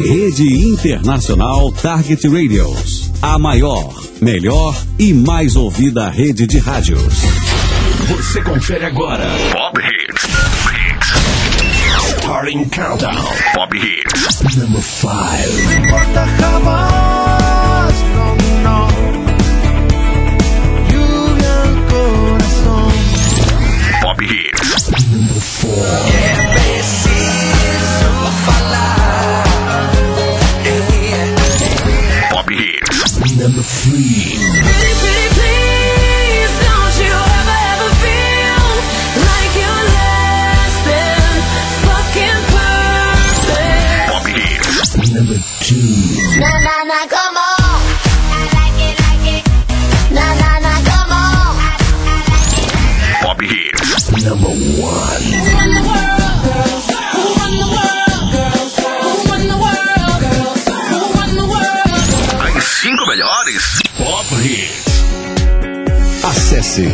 Rede Internacional Target Radios. A maior, melhor e mais ouvida rede de rádios. Você confere agora Pop Hits. Starting Countdown. Pop Hits. Number 5. No importa jamás, no. Lluvia al corazón. Pop Hits. Number 4. É preciso falar. Pop Hits. Number 3. Please, don't you ever feel like you're less than fucking perfect. Pop Hits. Number 2. Na, come on. I like it. Na, come on. Pop Hits. Number 1. Who run the world, girls? Who run the world, girls? Who run the world, girls? Who run the world? As 5 melhores Pop Hits. Acesse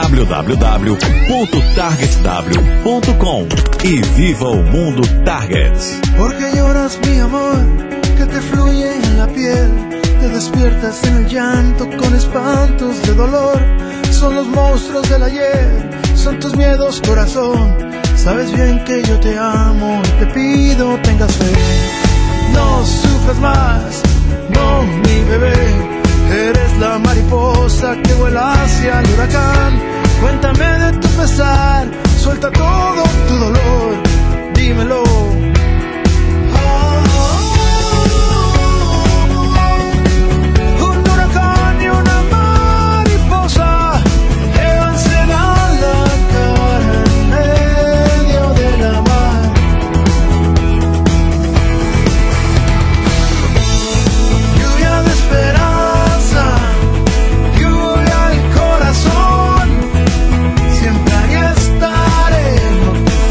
www.targetw.com e viva o mundo Target. ¿Por qué lloras, mi amor? Que te fluye en la piel. Te despiertas en el llanto con espantos de dolor. Son los monstruos del ayer, son tus miedos, corazón. Sabes bien que yo te amo y te pido tengas fe. No sufras más, no, mi bebé. Eres la mariposa que vuela hacia el huracán. Cuéntame de tu pesar, suelta todo tu dolor, dímelo. Un huracán y una mariposa llévanse a la cara en medio de la mar. Lluvia de esperanza, lluvia al corazón. Siempre ahí estaré, no te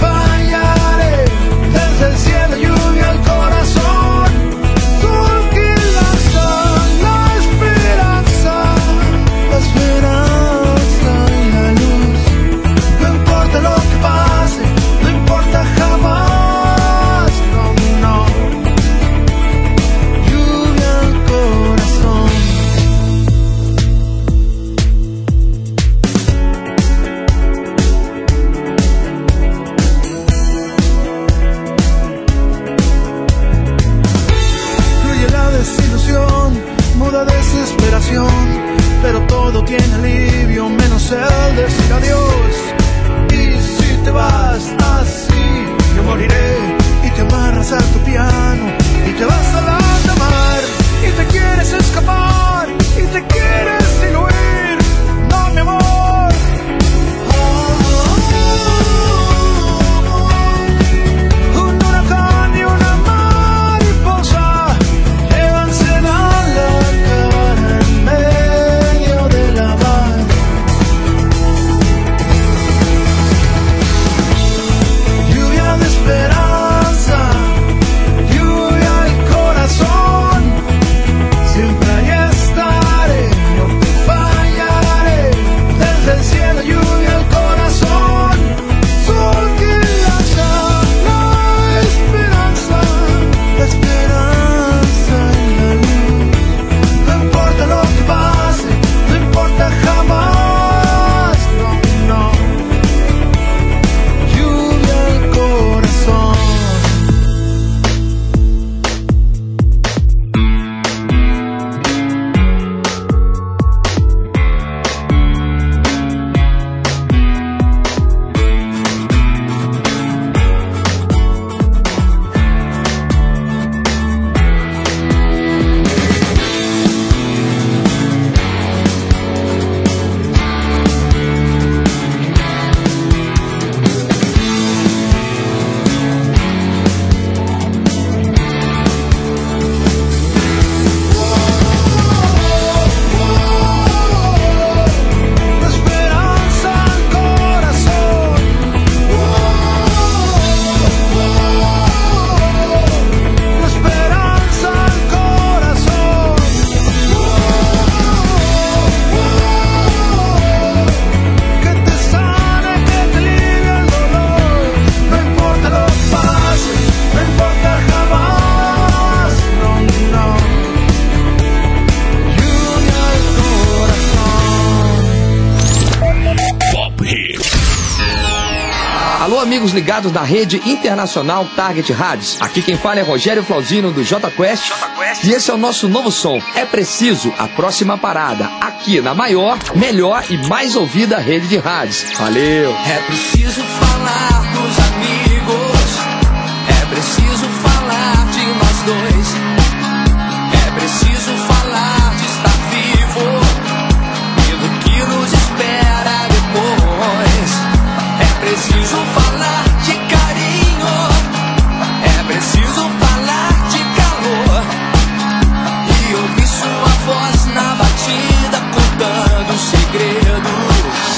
Alô, amigos ligados na rede internacional Target Rádios. Aqui quem fala é Rogério Flauzino do J Quest. E esse é o nosso novo som. É preciso a próxima parada. Aqui na maior, melhor e mais ouvida rede de rádios. Valeu! É preciso falar dos amigos. É preciso falar de nós dois. É preciso falar de estar vivo e do que nos espera depois. É preciso falar de carinho. É preciso falar de calor e ouvir sua voz na batida contando segredos.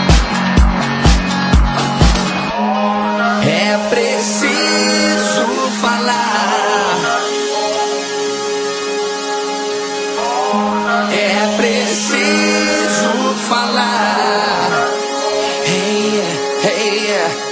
É preciso falar. É preciso falar. Hey, hey, yeah.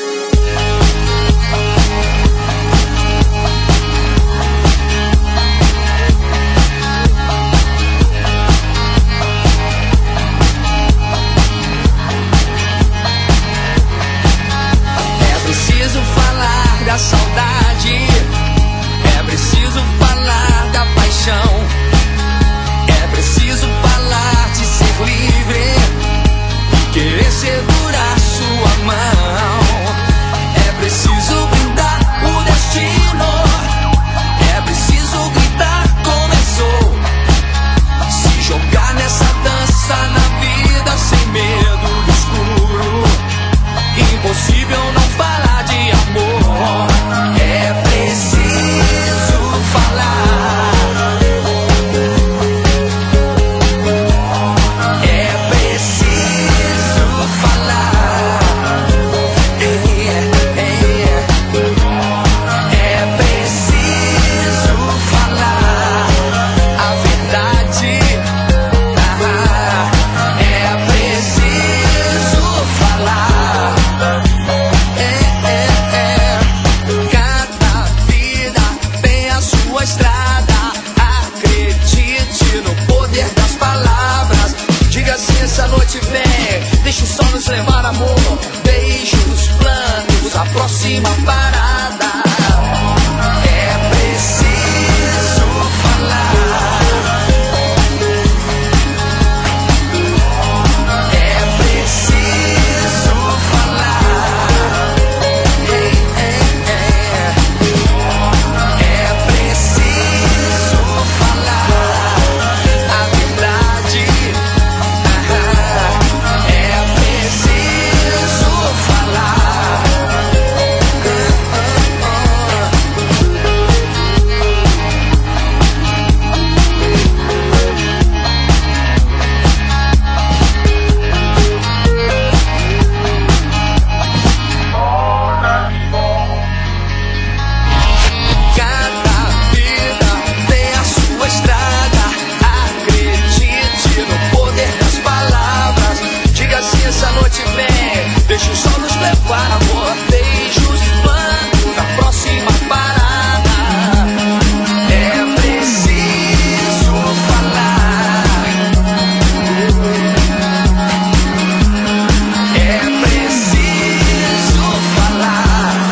Da saudade, é preciso falar da paixão, é preciso falar de ser livre e querer segurar sua mão, é preciso brindar o destino, é preciso gritar começou, se jogar nessa dança na vida sem medo do escuro, impossível não falar de amor. É preciso falar. É preciso falar. É preciso falar a verdade. É preciso falar. Estrada, acredite no poder das palavras. Diga se essa noite vem, deixa o sol nos levar, amor. Beijos, planos, a próxima parada. É preciso falar. É preciso falar. Deixa o sol nos levar, amor. Beijos e planos, a próxima parada. É preciso falar. É preciso falar.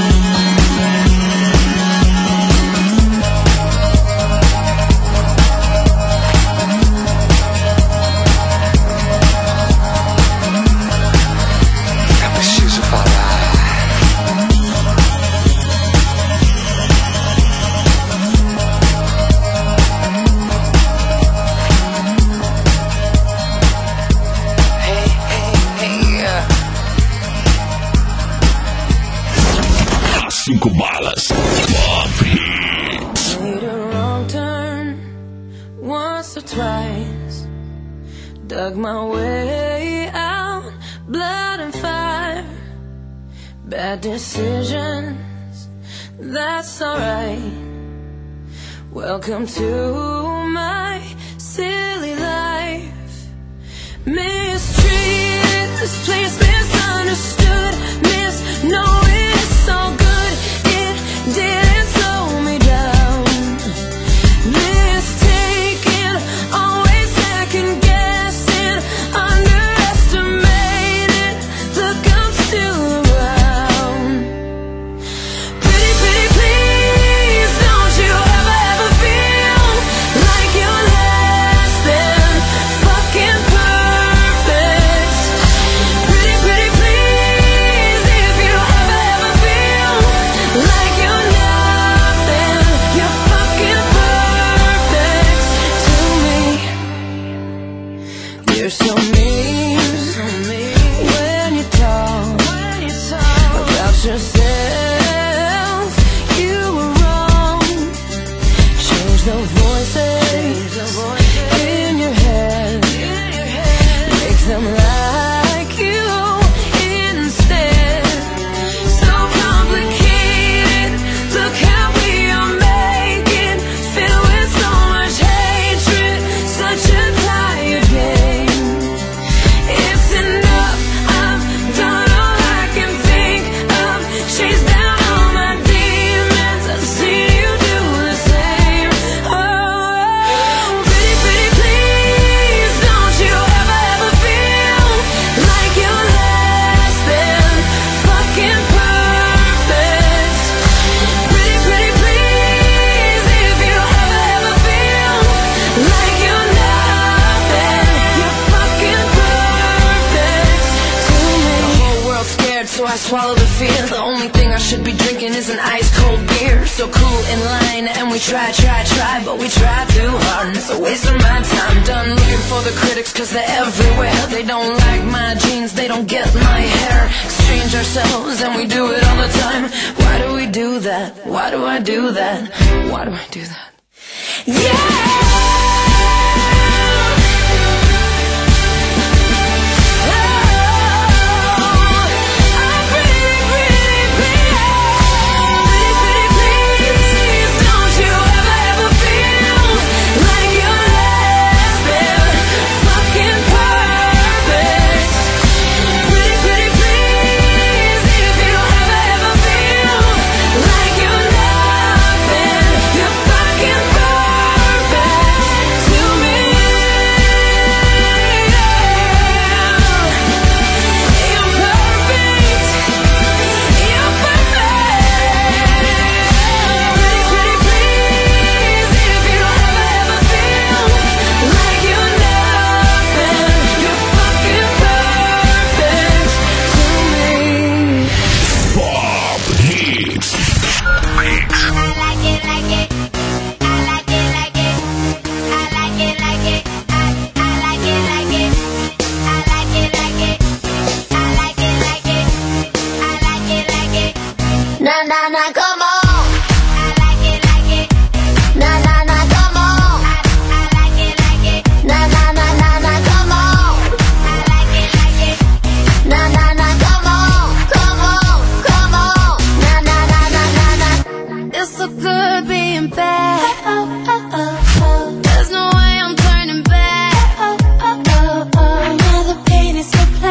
Dug my way out, blood and fire, bad decisions, that's alright. Welcome to my silly life. Mistreated, this place misunderstood, misknowing it's all good, it didn't slow me down. Mistaken, always second guessing, underestimated, look I'm still around. swallow the fear. The only thing I should be drinking is an ice cold beer. So cool in line, and we try, but we try too hard, and it's a waste of my time. Done looking for the critics, cause they're everywhere. They don't like my jeans, they don't get my hair. Exchange ourselves, and we do it all the time. Why do we do that? Why do I do that? Why do I do that? Yeah!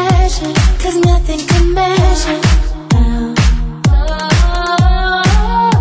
Nothing can measure.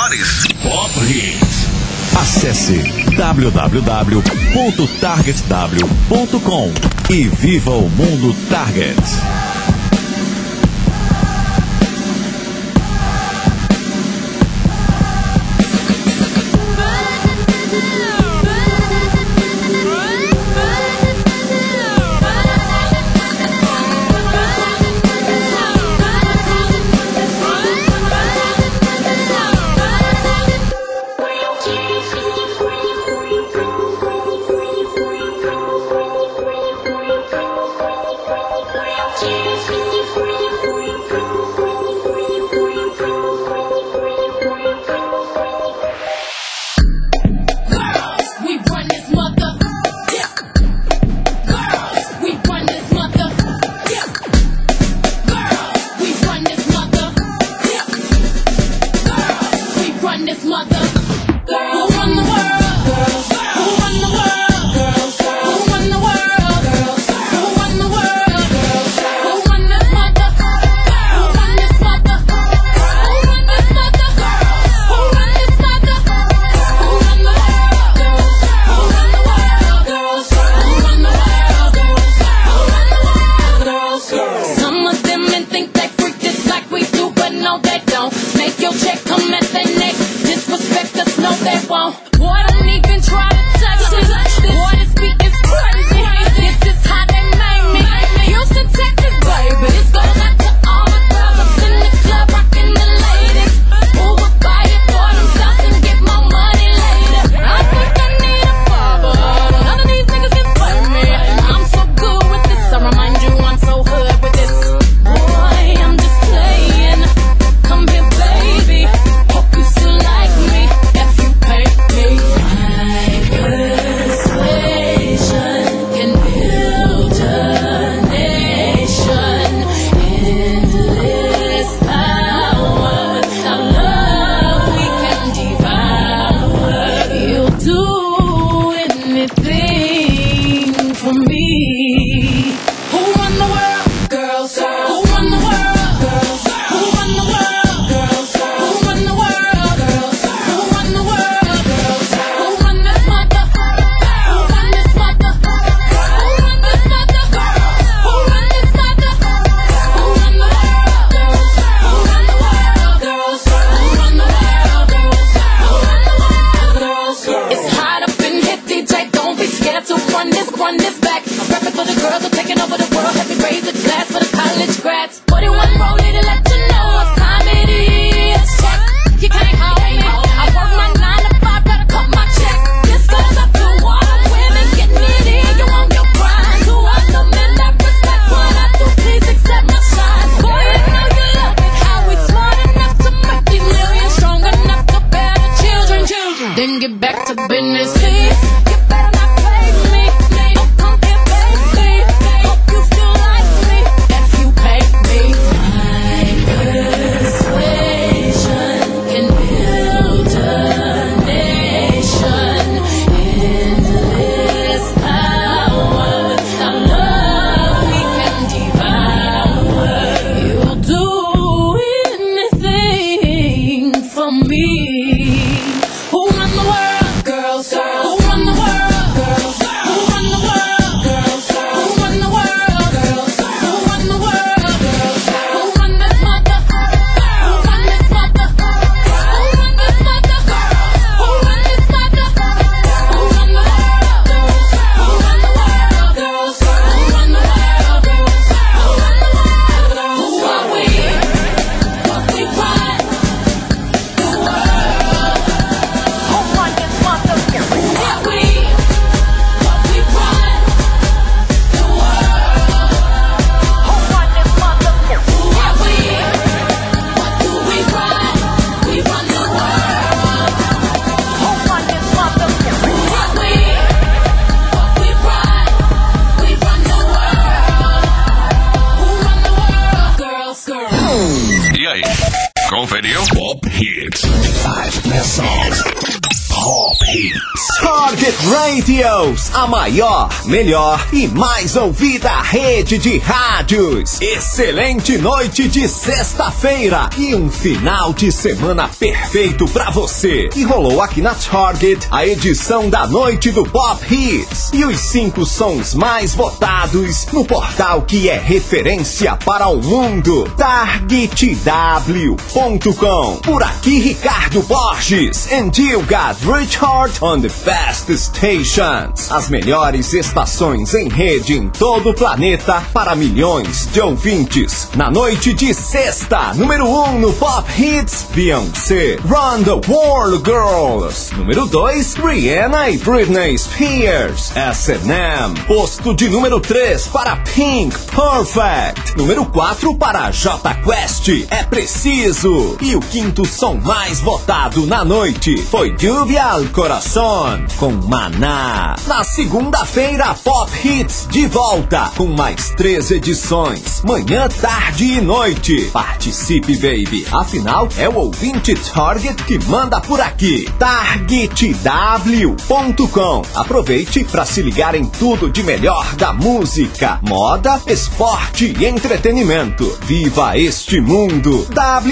melhores. Pop Hits. Acesse www.targetw.com e viva o mundo Target. Conferiu? Pop Hits. 5 best songs. Pop Hits. Target Radios, a maior, melhor e mais ouvida rede de rádios. Excelente noite de sexta-feira e um final de semana perfeito pra você. E rolou aqui na Target a edição da noite do Pop Hits e os 5 sons mais votados no portal que é referência para o mundo, targetw.com. Por aqui, Ricardo Borges, and you got Richard on the best stations. As melhores estações em rede em todo o planeta para milhões de ouvintes. Na noite de sexta, número 1 no Pop Hits, Beyoncé, Run the World Girls. Número 2, Rihanna e Britney Spears, S&M. Posto de número 3 para Pink, Perfect. Número 4 para Jota Quest, É Preciso. E o quinto som mais votado na noite foi Lluvia al Corazón, com Maná. Na segunda-feira, Pop Hits de volta, com mais 3 edições, manhã, tarde e noite. Participe, baby, afinal é o ouvinte Target que manda por aqui. targetw.com. Aproveite para se ligar em tudo de melhor da música, moda, esporte e entretenimento. Viva este mundo!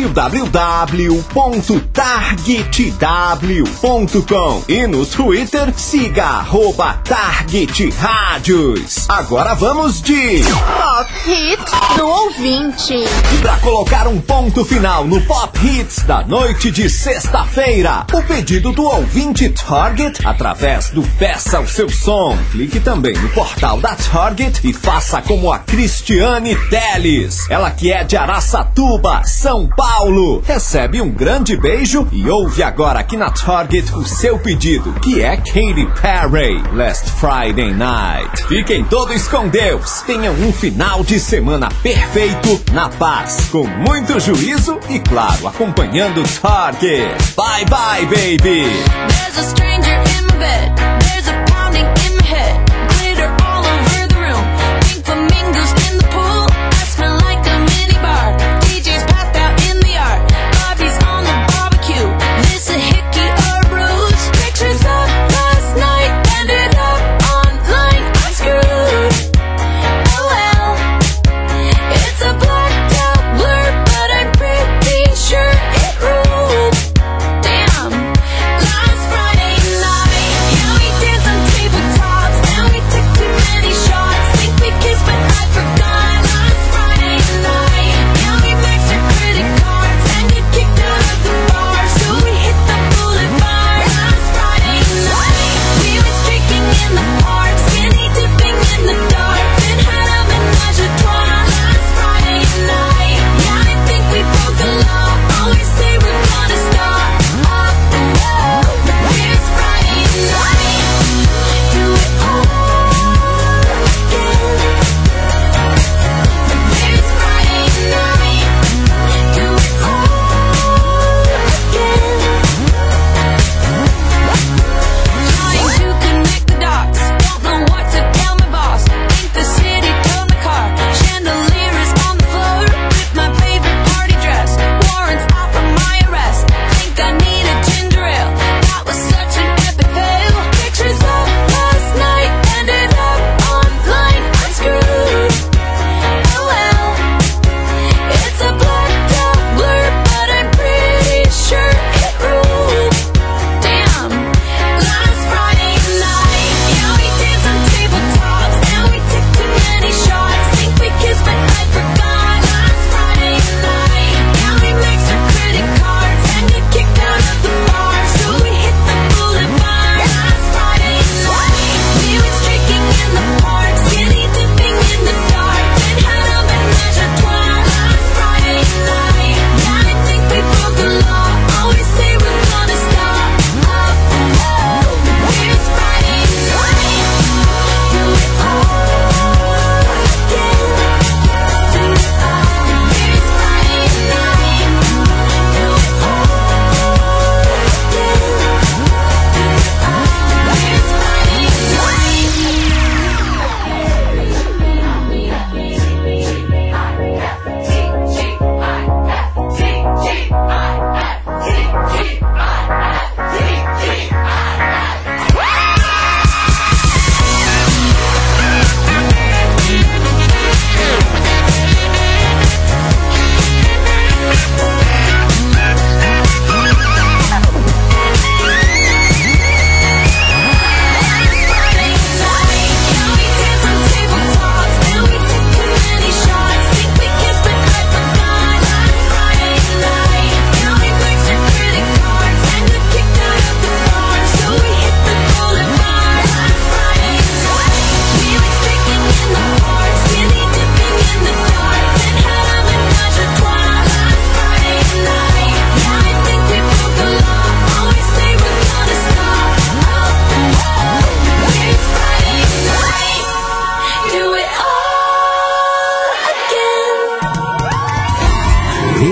www.targetw.com. E no Twitter, siga @TargetRádios. Agora vamos de Pop Hits do ouvinte. E pra colocar um ponto final no Pop Hits da noite de sexta-feira, o pedido do ouvinte Target através do Peça o Seu Som. Clique também no portal da Target e faça como a Cristiane Teles. Ela que é de Araçatuba, São Paulo. Recebe um grande beijo e ouve agora aqui na Target o seu pedido, que é Katy Perry, Last Friday Night. Fiquem todos com Deus. Tenham um final de semana perfeito, na paz, com muito juízo e, claro, acompanhando Target. Bye bye, baby. There's a stranger in my bed. There's a pounding in my head. Glitter all over the room. Pink flamingos in the pool. I smell like a mini bar. DJ's passed out in the yard. Bobby's on the barbecue. This a hickey or a bruise. Pictures of last night ended up online. I'm screwed. Oh well. It's a blacked out blur, but I'm pretty sure it ruled. Damn. Last Friday night, yeah, we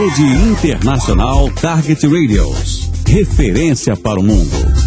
Rede Internacional Target Radios. Referência para o mundo.